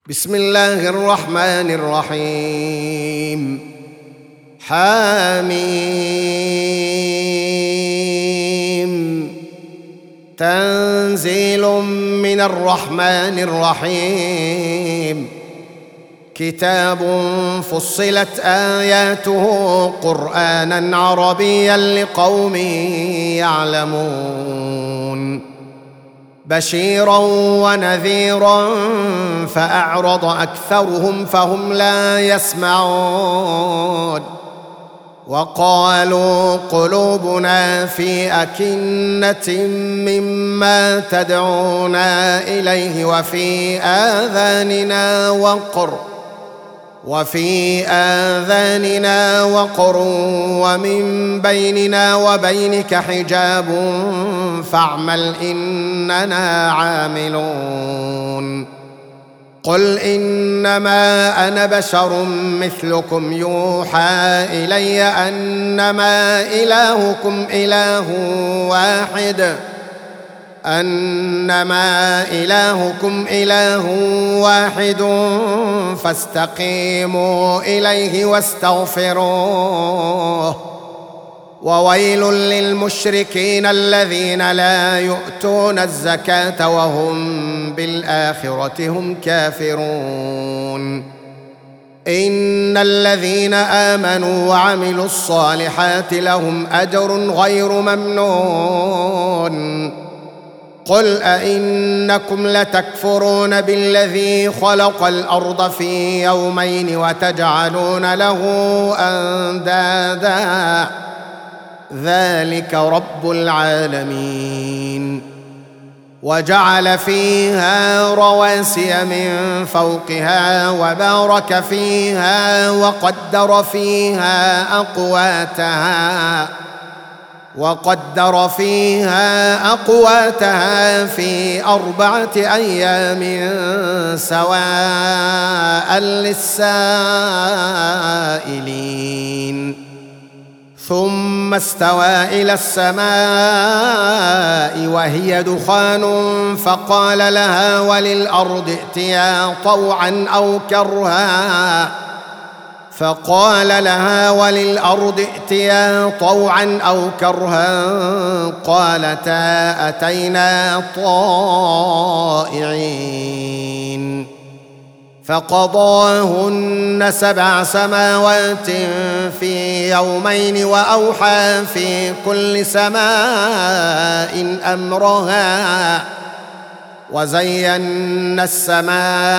بسم الله الرحمن الرحيم. حميم. تنزيل من الرحمن الرحيم. كتاب فصلت آياته قرآنا عربيا لقوم يعلمون. بشيرا ونذيرا فأعرض أكثرهم فهم لا يسمعون. وقالوا قلوبنا في أكنة مما تدعونا إليه وفي آذاننا وقر ومن بيننا وبينك حجاب فاعمل إننا عاملون. قل إنما أنا بشر مثلكم يوحى إلي أنما إلهكم إله واحد فاستقيموا إليه واستغفروه. وويل للمشركين الذين لا يؤتون الزكاة وهم بالآخرة هم كافرون. إن الذين آمنوا وعملوا الصالحات لهم أجر غير ممنون. قل أئنكم لتكفرون بالذي خلق الأرض في يومين وتجعلون له أندادا ذلك رب العالمين. وجعل فيها رواسي من فوقها وبارك فيها وقدر فيها أقواتها في 4 أيام سواء للسائلين. ثم استوى إلى السماء وهي دخان فقال لها وللأرض ائتيا طوعا أو كرها قالتا أتينا طائعين. فقضاهن 7 سماوات في يومين وأوحى في كل سماء أمرها وزينا السماء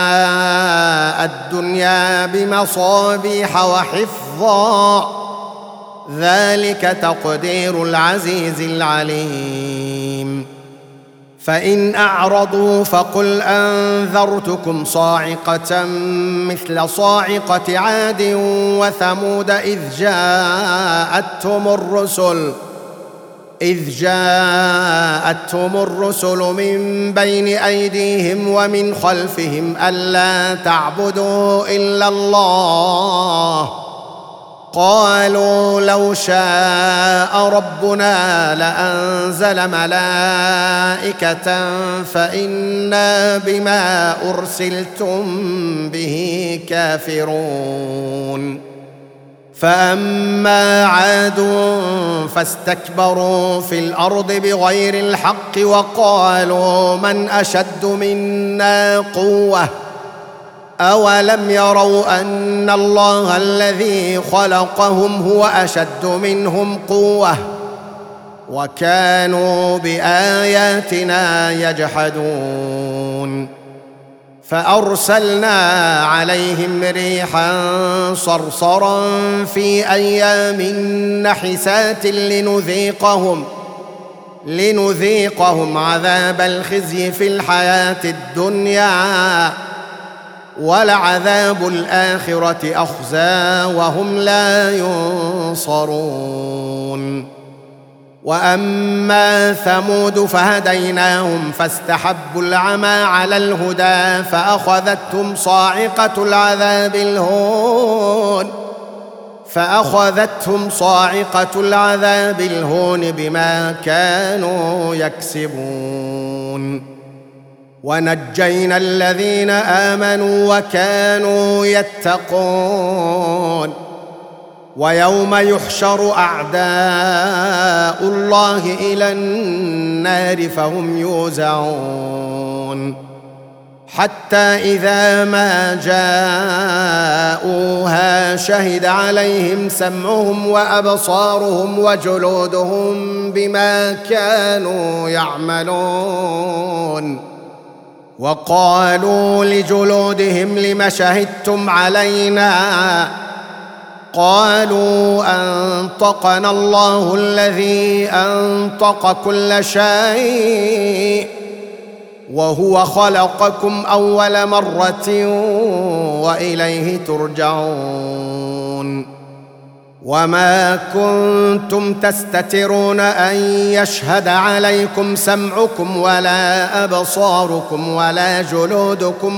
الدنيا بمصابيح وحفظا ذلك تقدير العزيز العليم. فإن أعرضوا فقل أنذرتكم صاعقة مثل صاعقة عاد وثمود إذ جاءتهم الرسل من بين أيديهم ومن خلفهم ألا تعبدوا إلا الله قالوا لو شاء ربنا لأنزل ملائكة فإنا بما أرسلتم به كافرون. فأما عاد فاستكبروا في الأرض بغير الحق وقالوا من أشد منا قوة أولم يروا أن الله الذي خلقهم هو أشد منهم قوة وكانوا بآياتنا يجحدون. فأرسلنا عليهم ريحا صرصرا في أيام نحسات لنذيقهم عذاب الخزي في الحياة الدنيا ولعذاب الآخرة أخزى وهم لا ينصرون. وأما ثمود فهديناهم فاستحبوا العمى على الهدى فأخذتهم صاعقة العذاب الهون بما كانوا يكسبون. ونجينا الذين آمنوا وكانوا يتقون. ويوم يحشر أعداء الله إلى النار فهم يوزعون حتى إذا ما جاءوها شهد عليهم سمعهم وأبصارهم وجلودهم بما كانوا يعملون. وقالوا لجلودهم لم شهدتم علينا؟ قالوا أنطقنا الله الذي أنطق كل شيء وهو خلقكم أول مرة وإليه ترجعون. وما كنتم تستترون أن يشهد عليكم سمعكم ولا أبصاركم ولا جلودكم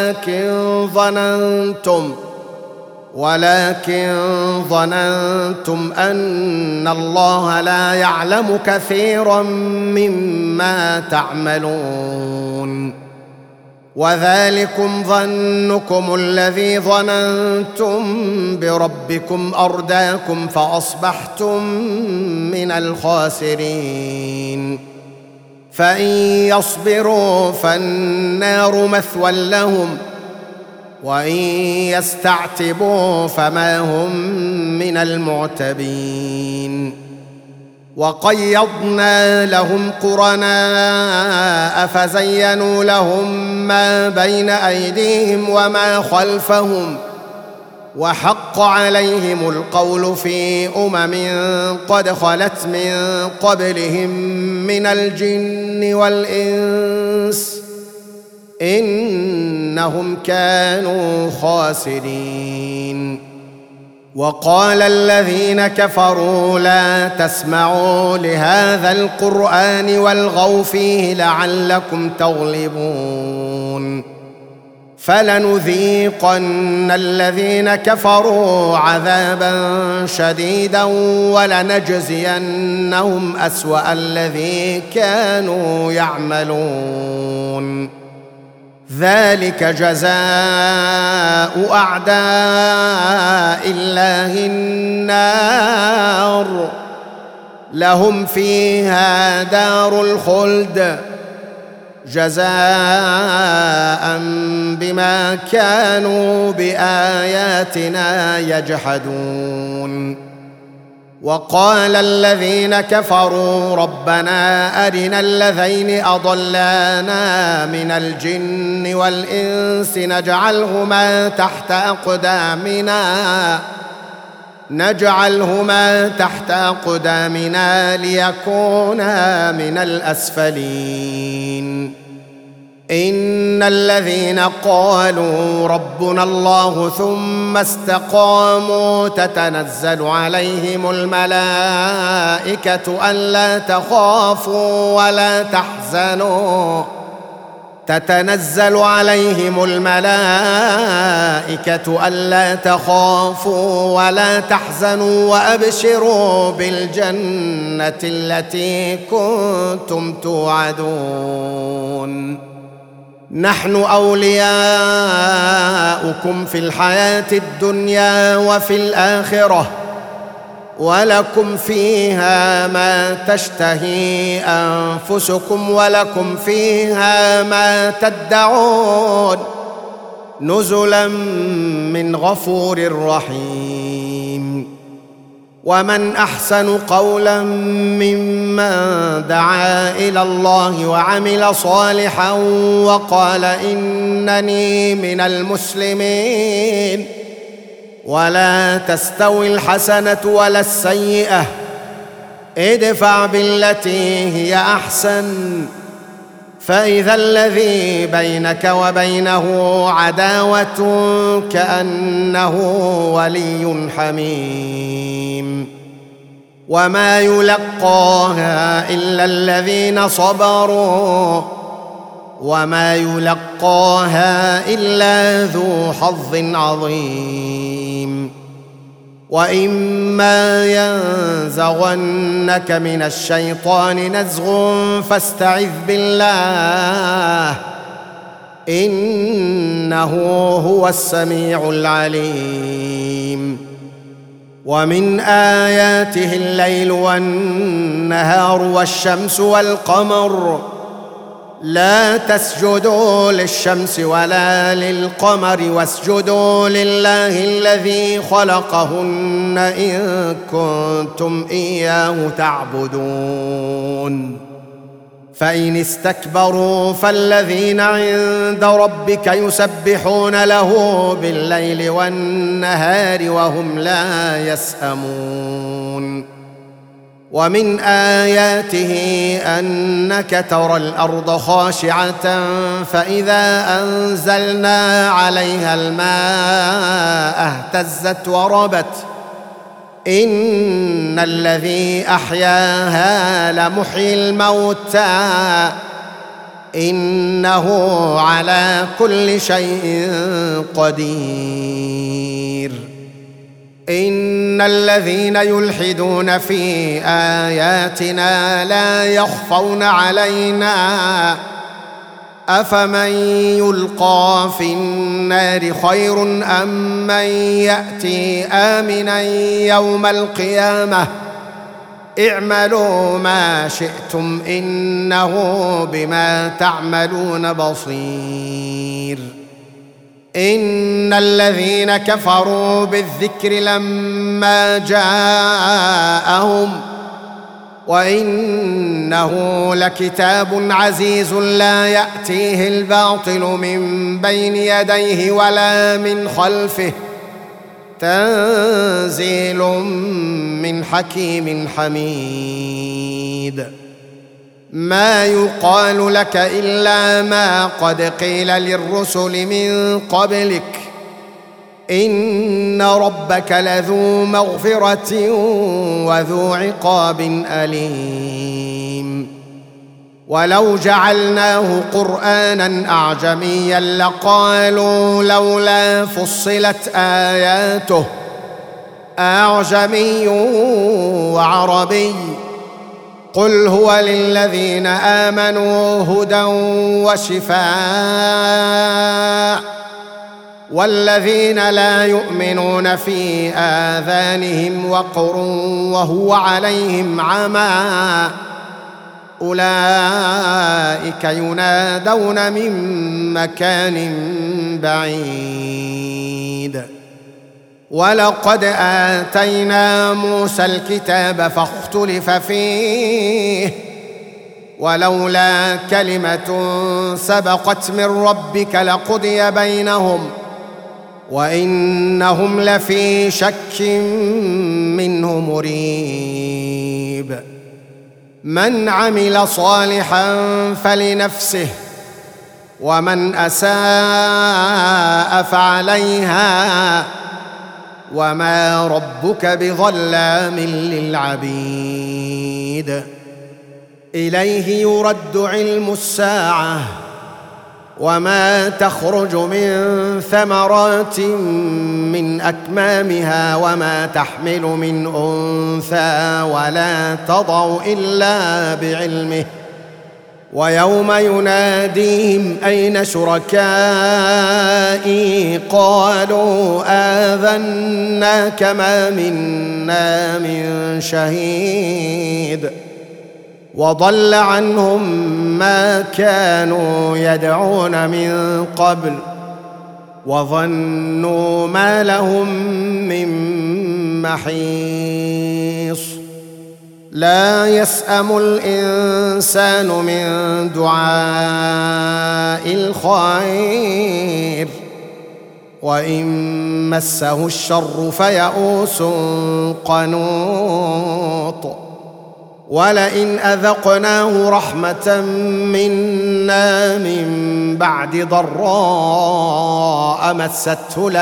ولكن ظننتم أن الله لا يعلم كثيرا مما تعملون. وذلكم ظنكم الذي ظننتم بربكم أرداكم فأصبحتم من الخاسرين. فإن يصبروا فالنار مثوى لهم وإن يستعتبوا فما هم من المعتبين. وقيضنا لهم قرناء فزينوا لهم ما بين أيديهم وما خلفهم وحق عليهم القول في قد خلت من قبلهم من الجن والإنس إنهم كانوا خاسرين. وقال الذين كفروا لا تسمعوا لهذا القرآن والغوا فيه لعلكم تغلبون. فلنذيقن الذين كفروا عذابا شديدا ولنجزينهم أسوأ الذي كانوا يعملون. ذلك جزاء أعداء الله النار لهم فيها دار الخلد جزاء بما كانوا بآياتنا يجحدون. وقال الذين كفروا ربنا أرنا الذين أضلانا من الجن والإنس نجعلهما تحت أقدامنا ليكونا من الأسفلين. إن الذين قالوا ربنا الله ثم استقاموا تتنزل عليهم الملائكة ألا تخافوا ولا تحزنوا وأبشروا بالجنة التي كنتم توعدون. نحن أولياؤكم في الحياة الدنيا وفي الآخرة ولكم فيها ما تشتهي أنفسكم ولكم فيها ما تدعون نزلا من غفور رحيم. ومن أحسن قولا ممن دعا إلى الله وعمل صالحا وقال إنني من المسلمين. ولا تستوي الحسنة ولا السيئة ادفع بالتي هي أحسن فإذا الذي بينك وبينه عداوة كأنه ولي حميم. وما يلقاها إلا الذين صبروا وما يلقاها إلا ذو حظ عظيم. وإما ينزغنك من الشيطان نزغ فاستعذ بالله إنه هو السميع العليم. ومن آياته الليل والنهار والشمس والقمر لا تسجدوا للشمس ولا للقمر واسجدوا لله الذي خلقهن إن كنتم إياه تعبدون. فإن استكبروا فالذين عند ربك يسبحون له بالليل والنهار وهم لا يسأمون. ومن آياته أنك ترى الأرض خاشعة فإذا أنزلنا عليها الماء اهتزت وربت إن الذي أحياها لمحيي الموتى إنه على كل شيء قدير. إن الذين يلحدون في آياتنا لا يخفون علينا أفمن يلقى في النار خير أم من يأتي آمنا يوم القيامة اعملوا ما شئتم إنه بما تعملون بصير. إن الذين كفروا بالذكر لما جاءهم وإنه لكتاب عزيز لا يأتيه الباطل من بين يديه ولا من خلفه تنزيل من حكيم حميد. ما يقال لك إلا ما قد قيل للرسل من قبلك إن ربك لذو مغفرة وذو عقاب أليم. ولو جعلناه قرآنا أعجميا لقالوا لولا فصلت آياته أعجمي وعربي قل هو للذين آمنوا هدى وشفاء والذين لا يؤمنون في آذانهم وقر وهو عليهم عمى أولئك ينادون من مكان بعيد. ولقد آتينا موسى الكتاب فاختلف فيه ولولا كلمة سبقت من ربك لقضي بينهم وإنهم لفي شك منه مريب. من عمل صالحا فلنفسه ومن أساء فعليها وما ربك بظلام للعبيد. إليه يرد علم الساعة وما تخرج من ثمرات من أكمامها وما تحمل من أنثى ولا تضع إلا بعلمه ويوم يناديهم أين شركائي قالوا آذناك ما منا من شهيد وضل عنهم ما كانوا يدعون من قبل وظنوا ما لهم من محيص. لا يسأم الإنسان من دعاء الخير وإن مسه الشر فيئوس قنوط. ولئن أذقناه رحمة منا من بعد ضراء مسته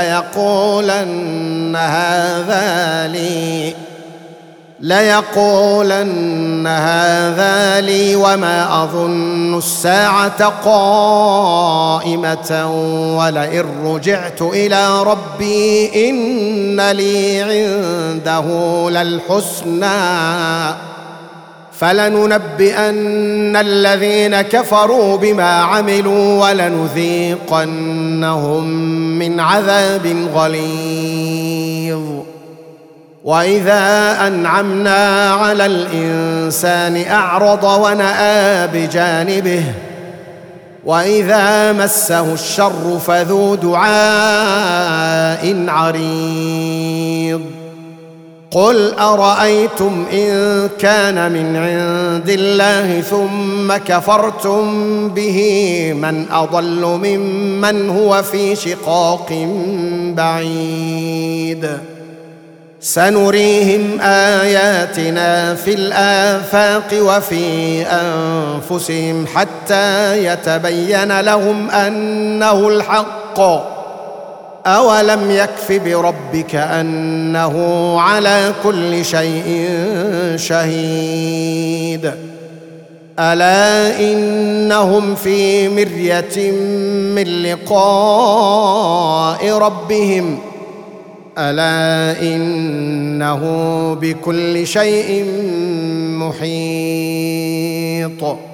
ليقولن هذا لي وما أظن الساعة قائمة ولئن رجعت إلى ربي إن لي عنده للحسنى فلننبئن الذين كفروا بما عملوا ولنذيقنهم من عذاب غليظ. وإذا أنعمنا على الإنسان أعرض ونأى بجانبه وإذا مسه الشر فذو دعاء عريض. قل أرأيتم إن كان من عند الله ثم كفرتم به من أضل ممن هو في شقاق بعيد. سنريهم آياتنا في الآفاق وفي أنفسهم حتى يتبين لهم أنه الحق. أولم يكف بربك أنه على كل شيء شهيد. ألا إنهم في مرية من لقاء ربهم ألا إنه بكل شيء محيط.